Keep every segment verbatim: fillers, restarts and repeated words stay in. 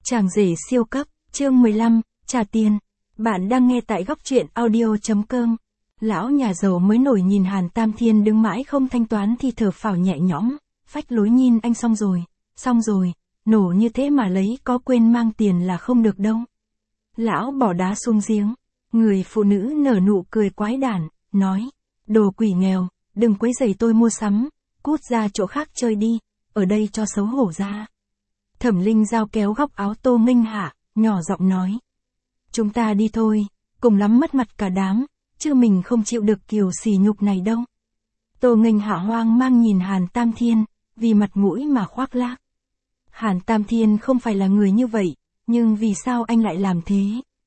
Chàng rể siêu cấp, chương mười lăm, trả tiền. Bạn đang nghe tại góc truyện audio.com. Lão nhà giàu mới nổi nhìn Hàn Tam Thiên đứng mãi không thanh toán thì thở phào nhẹ nhõm, phách lối nhìn anh xong rồi, xong rồi, nổ như thế mà lấy có quên mang tiền là không được đâu. Lão bỏ đá xuống giếng, người phụ nữ nở nụ cười quái đản, nói, đồ quỷ nghèo, đừng quấy rầy tôi mua sắm, cút ra chỗ khác chơi đi, ở đây cho xấu hổ ra. Thẩm Linh Giao kéo góc áo Tô Minh Hạ, nhỏ giọng nói. Chúng ta đi thôi, cùng lắm mất mặt cả đám, chứ mình không chịu được kiểu sỉ nhục này đâu. Tô Nghênh Hạ hoang mang nhìn Hàn Tam Thiên, vì mặt mũi mà khoác lác. Hàn Tam Thiên không phải là người như vậy, nhưng vì sao anh lại làm thế?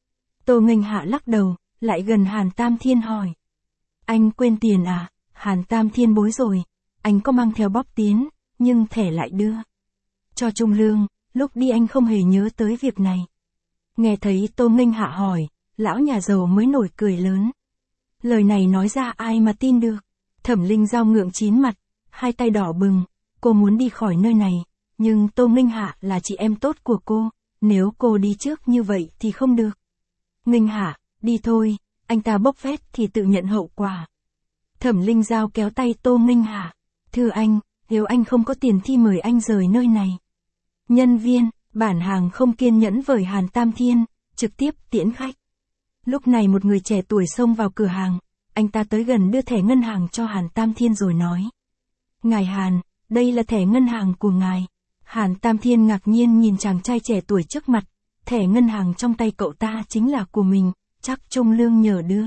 Tô Nghênh Hạ lắc đầu, lại gần Hàn Tam Thiên hỏi. Anh quên tiền à? Hàn Tam Thiên bối rồi, anh có mang theo bóp tiến, nhưng thẻ lại đưa cho Trung Lương, lúc đi anh không hề nhớ tới việc này. Nghe thấy Tô Nghênh Hạ hỏi, lão nhà giàu mới nổi cười lớn. Lời này nói ra ai mà tin được. Thẩm Linh Giao ngượng chín mặt, hai tay đỏ bừng, cô muốn đi khỏi nơi này, nhưng Tô Nghênh Hạ là chị em tốt của cô, nếu cô đi trước như vậy thì không được. Nghênh Hạ, đi thôi, anh ta bốc phét thì tự nhận hậu quả. Thẩm Linh Giao kéo tay Tô Nghênh Hạ, thưa anh, nếu anh không có tiền thì mời anh rời nơi này. Nhân viên, bản hàng không kiên nhẫn với Hàn Tam Thiên, trực tiếp tiễn khách. Lúc này một người trẻ tuổi xông vào cửa hàng, anh ta tới gần đưa thẻ ngân hàng cho Hàn Tam Thiên rồi nói. Ngài Hàn, đây là thẻ ngân hàng của ngài. Hàn Tam Thiên ngạc nhiên nhìn chàng trai trẻ tuổi trước mặt, thẻ ngân hàng trong tay cậu ta chính là của mình, chắc Trung Lương nhờ đưa.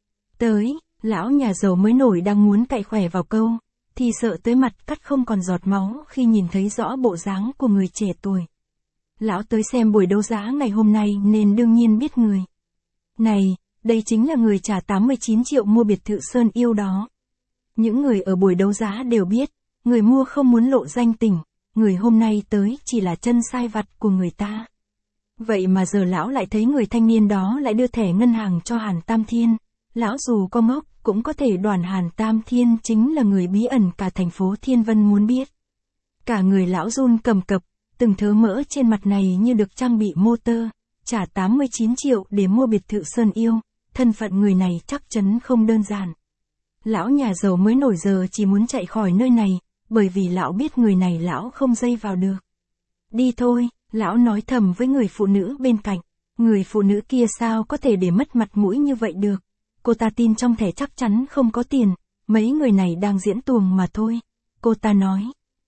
Tới, lão nhà giàu mới nổi đang muốn cạy khỏe vào câu, thì sợ tới mặt cắt không còn giọt máu khi nhìn thấy rõ bộ dáng của người trẻ tuổi. Lão tới xem buổi đấu giá ngày hôm nay nên đương nhiên biết người. Này, đây chính là người trả tám mươi chín triệu mua biệt thự Sơn Yêu đó. Những người ở buổi đấu giá đều biết, người mua không muốn lộ danh tình, người hôm nay tới chỉ là chân sai vặt của người ta. Vậy mà giờ lão lại thấy người thanh niên đó lại đưa thẻ ngân hàng cho Hàn Tam Thiên. Lão dù có ngốc, cũng có thể đoán Hàn Tam Thiên chính là người bí ẩn cả thành phố Thiên Vân muốn biết. Cả người lão run cầm cập, từng thớ mỡ trên mặt này như được trang bị motor, trả tám mươi chín triệu để mua biệt thự Sơn Yêu, thân phận người này chắc chắn không đơn giản. Lão nhà giàu mới nổi giờ chỉ muốn chạy khỏi nơi này, bởi vì lão biết người này lão không dây vào được. Đi thôi, lão nói thầm với người phụ nữ bên cạnh, người phụ nữ kia sao có thể để mất mặt mũi như vậy được. Cô ta tin trong thẻ chắc chắn không có tiền, mấy người này đang diễn tuồng mà thôi. Cô ta nói.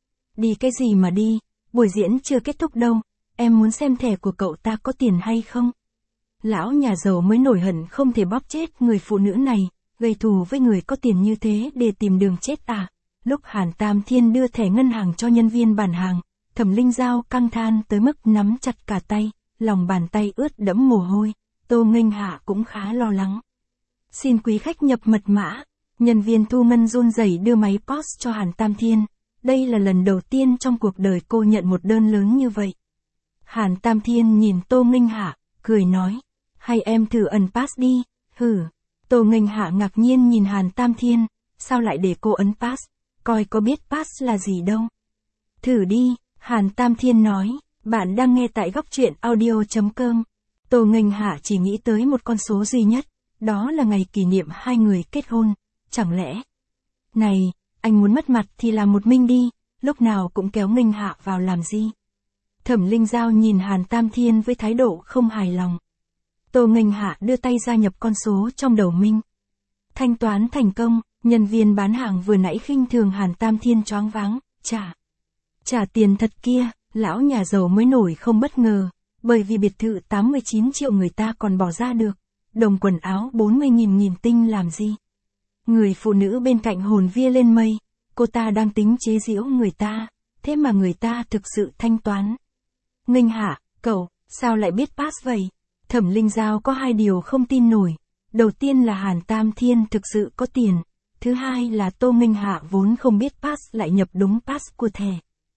Đi cái gì mà đi, buổi diễn chưa kết thúc đâu, em muốn xem thẻ của cậu ta có tiền hay không. Lão nhà giàu mới nổi hận không thể bóp chết người phụ nữ này, gây thù với người có tiền như thế để tìm đường chết à. Lúc Hàn Tam Thiên đưa thẻ ngân hàng cho nhân viên bản hàng, Thẩm Linh Giao căng than tới mức nắm chặt cả tay, lòng bàn tay ướt đẫm mồ hôi. Tô Nghênh Hạ cũng khá lo lắng. Xin quý khách nhập mật mã. Nhân viên thu ngân run rẩy đưa máy pê o ét cho Hàn Tam Thiên. Đây là lần đầu tiên trong cuộc đời cô nhận một đơn lớn như vậy. Hàn Tam Thiên nhìn Tô Nghênh Hạ, cười nói. Hay em thử ấn pass đi, hử. Tô Nghênh Hạ ngạc nhiên nhìn Hàn Tam Thiên. Sao lại để cô ấn pass, coi có biết pass là gì đâu. Thử đi, Hàn Tam Thiên nói. Bạn đang nghe tại góc truyện audio.com. Tô Nghênh Hạ chỉ nghĩ tới một con số duy nhất. Đó là ngày kỷ niệm hai người kết hôn, chẳng lẽ? Này, anh muốn mất mặt thì làm một mình đi, lúc nào cũng kéo Nghênh Hạ vào làm gì? Thẩm Linh Giao nhìn Hàn Tam Thiên với thái độ không hài lòng. Tô Nghênh Hạ đưa tay gia nhập con số trong đầu mình. Thanh toán thành công, nhân viên bán hàng vừa nãy khinh thường Hàn Tam Thiên choáng váng, trả. Trả tiền thật kia, lão nhà giàu mới nổi không bất ngờ, bởi vì biệt thự tám mươi chín triệu người ta còn bỏ ra được. Đồng quần áo bốn mươi nghìn nghìn tinh làm gì? Người phụ nữ bên cạnh hồn vía lên mây, cô ta đang tính chế giễu người ta, thế mà người ta thực sự thanh toán. Nghênh Hạ, cậu, sao lại biết pass vậy? Thẩm Linh Giao có hai điều không tin nổi. Đầu tiên là Hàn Tam Thiên thực sự có tiền. Thứ hai là Tô Nghênh Hạ vốn không biết pass lại nhập đúng pass của thẻ.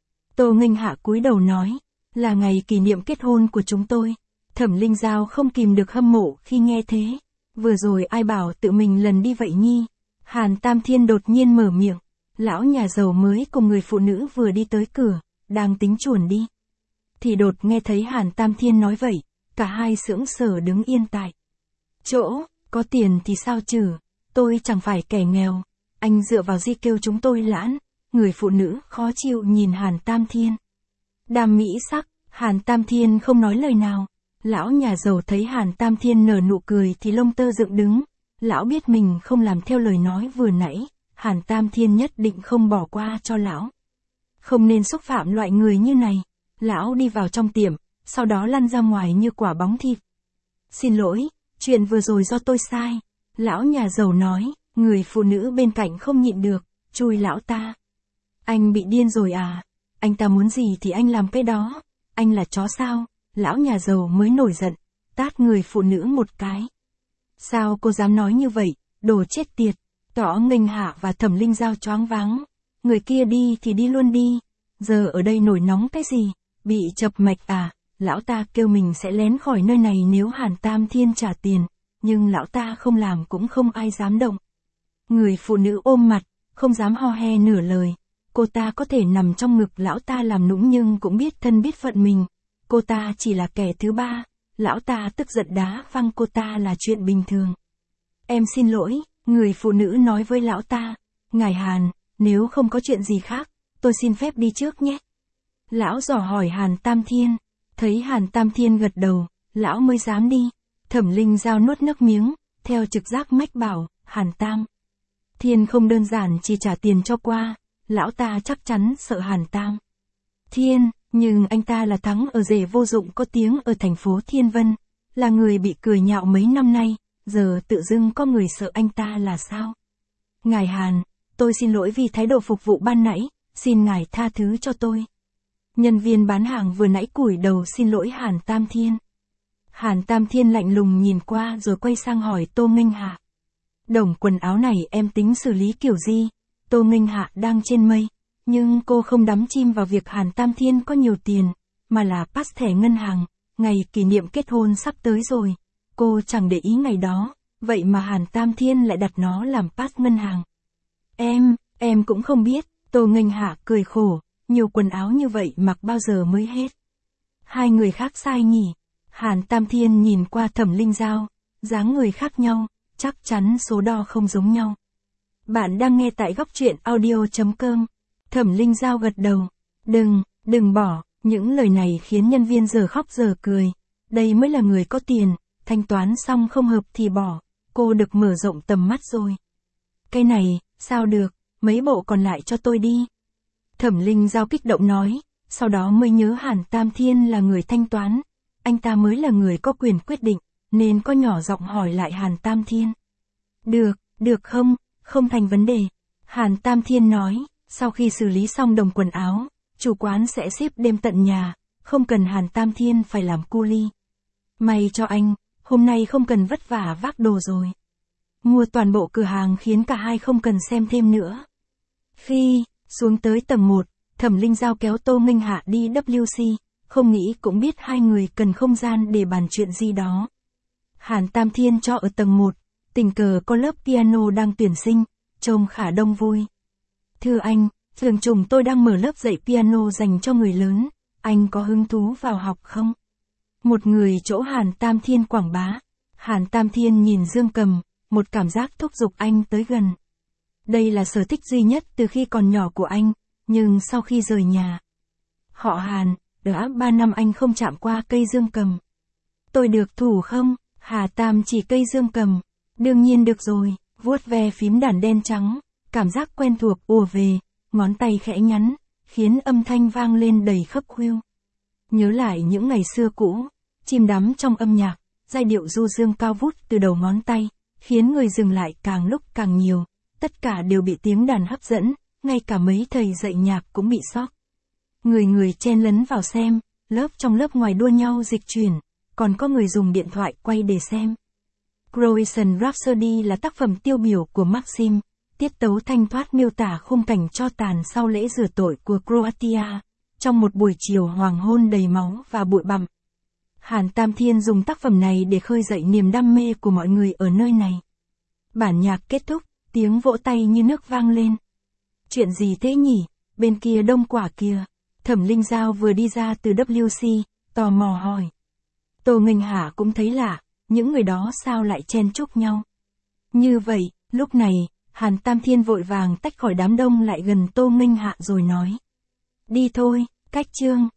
Tô Nghênh Hạ cúi đầu nói, là ngày kỷ niệm kết hôn của chúng tôi. Thẩm Linh Giao không kìm được hâm mộ khi nghe thế. Vừa rồi ai bảo tự mình lần đi vậy nhi? Hàn Tam Thiên đột nhiên mở miệng. Lão nhà giàu mới cùng người phụ nữ vừa đi tới cửa, đang tính chuồn đi. thì đột nghe thấy Hàn Tam Thiên nói vậy, cả hai sững sờ đứng yên tại chỗ, có tiền thì sao chứ, tôi chẳng phải kẻ nghèo, anh dựa vào gì kêu chúng tôi lãn, người phụ nữ khó chịu nhìn Hàn Tam Thiên. Đàm mỹ sắc, Hàn Tam Thiên không nói lời nào, lão nhà giàu thấy Hàn Tam Thiên nở nụ cười thì lông tơ dựng đứng, lão biết mình không làm theo lời nói vừa nãy, Hàn Tam Thiên nhất định không bỏ qua cho lão. Không nên xúc phạm loại người như này, lão đi vào trong tiệm, sau đó lăn ra ngoài như quả bóng thịt. Xin lỗi, chuyện vừa rồi do tôi sai, lão nhà giàu nói, người phụ nữ bên cạnh không nhịn được, chui lão ta. Anh bị điên rồi à, anh ta muốn gì thì anh làm cái đó, anh là chó sao, lão nhà giàu mới nổi giận, tát người phụ nữ một cái. Sao cô dám nói như vậy, đồ chết tiệt, Tỏ Nghênh Hạ và Thẩm Linh Giao choáng váng, người kia đi thì đi luôn đi, giờ ở đây nổi nóng cái gì, bị chập mạch à, lão ta kêu mình sẽ lén khỏi nơi này nếu Hàn Tam Thiên trả tiền, nhưng lão ta không làm cũng không ai dám động. Người phụ nữ ôm mặt, không dám ho he nửa lời, cô ta có thể nằm trong ngực lão ta làm nũng nhưng cũng biết thân biết phận mình, cô ta chỉ là kẻ thứ ba, lão ta tức giận đá văng cô ta là chuyện bình thường. Em xin lỗi, người phụ nữ nói với lão ta, ngài Hàn, nếu không có chuyện gì khác, tôi xin phép đi trước nhé. Lão dò hỏi Hàn Tam Thiên, thấy Hàn Tam Thiên gật đầu, lão mới dám đi. Thẩm Linh Giao nuốt nước miếng, theo trực giác mách bảo, Hàn Tam Thiên không đơn giản chỉ trả tiền cho qua, lão ta chắc chắn sợ Hàn Tam Thiên, nhưng anh ta là thắng ở rể vô dụng có tiếng ở thành phố Thiên Vân, là người bị cười nhạo mấy năm nay, giờ tự dưng có người sợ anh ta là sao? Ngài Hàn, tôi xin lỗi vì thái độ phục vụ ban nãy, xin ngài tha thứ cho tôi. Nhân viên bán hàng vừa nãy cúi đầu xin lỗi Hàn Tam Thiên. Hàn Tam Thiên lạnh lùng nhìn qua rồi quay sang hỏi Tô Nghênh Hạ. Đồng quần áo này em tính xử lý kiểu gì? Tô Nghênh Hạ đang trên mây, nhưng cô không đắm chim vào việc Hàn Tam Thiên có nhiều tiền, mà là pass thẻ ngân hàng, ngày kỷ niệm kết hôn sắp tới rồi. Cô chẳng để ý ngày đó, vậy mà Hàn Tam Thiên lại đặt nó làm pass ngân hàng. Em, em cũng không biết, Tô Nghênh Hạ cười khổ, nhiều quần áo như vậy mặc bao giờ mới hết. Hai người khác sai nhỉ? Hàn Tam Thiên nhìn qua Thẩm Linh Giao, dáng người khác nhau, chắc chắn số đo không giống nhau. Bạn đang nghe tại góc truyện audio chấm com. Thẩm Linh Giao gật đầu. Đừng, đừng bỏ, những lời này khiến nhân viên giờ khóc giờ cười. Đây mới là người có tiền, thanh toán xong không hợp thì bỏ, cô được mở rộng tầm mắt rồi. Cái này, sao được, mấy bộ còn lại cho tôi đi. Thẩm Linh Giao kích động nói, sau đó mới nhớ Hàn Tam Thiên là người thanh toán. Anh ta mới là người có quyền quyết định, nên có nhỏ giọng hỏi lại Hàn Tam Thiên. Được, được không, không thành vấn đề. Hàn Tam Thiên nói, sau khi xử lý xong đồng quần áo, chủ quán sẽ ship đêm tận nhà, không cần Hàn Tam Thiên phải làm cu li. May cho anh, hôm nay không cần vất vả vác đồ rồi. Mua toàn bộ cửa hàng khiến cả hai không cần xem thêm nữa. Khi xuống tới tầng một, Thẩm Linh Giao kéo Tô Nghênh Hạ đi W C, không nghĩ cũng biết hai người cần không gian để bàn chuyện gì đó. Hàn Tam Thiên cho ở tầng một, tình cờ có lớp piano đang tuyển sinh, trông khá đông vui. Thưa anh, trường chúng tôi đang mở lớp dạy piano dành cho người lớn, anh có hứng thú vào học không? Một người chỗ Hàn Tam Thiên quảng bá. Hàn Tam Thiên nhìn Dương Cầm, một cảm giác thúc giục anh tới gần. Đây là sở thích duy nhất từ khi còn nhỏ của anh, nhưng sau khi rời nhà họ Hàn, đã ba năm anh không chạm qua cây dương cầm. Tôi được thủ không? Hà Tam chỉ cây dương cầm. Đương nhiên được rồi, vuốt ve phím đàn đen trắng, cảm giác quen thuộc ùa về, ngón tay khẽ nhắn, khiến âm thanh vang lên đầy khấp khuỷu. Nhớ lại những ngày xưa cũ, chìm đắm trong âm nhạc, giai điệu du dương cao vút từ đầu ngón tay, khiến người dừng lại càng lúc càng nhiều, tất cả đều bị tiếng đàn hấp dẫn, ngay cả mấy thầy dạy nhạc cũng bị sốc. Người người chen lấn vào xem, lớp trong lớp ngoài đua nhau dịch chuyển, còn có người dùng điện thoại quay để xem. Croatian Rhapsody là tác phẩm tiêu biểu của Maxim, tiết tấu thanh thoát miêu tả khung cảnh cho tàn sau lễ rửa tội của Croatia, trong một buổi chiều hoàng hôn đầy máu và bụi bặm. Hàn Tam Thiên dùng tác phẩm này để khơi dậy niềm đam mê của mọi người ở nơi này. Bản nhạc kết thúc, tiếng vỗ tay như nước vang lên. Chuyện gì thế nhỉ, bên kia đông quả kìa. Thẩm Linh Giao vừa đi ra từ W C, tò mò hỏi. Tô Nghênh Hạ cũng thấy lạ, những người đó sao lại chen chúc nhau. Như vậy, lúc này, Hàn Tam Thiên vội vàng tách khỏi đám đông lại gần Tô Nghênh Hạ rồi nói. Đi thôi, cách chương.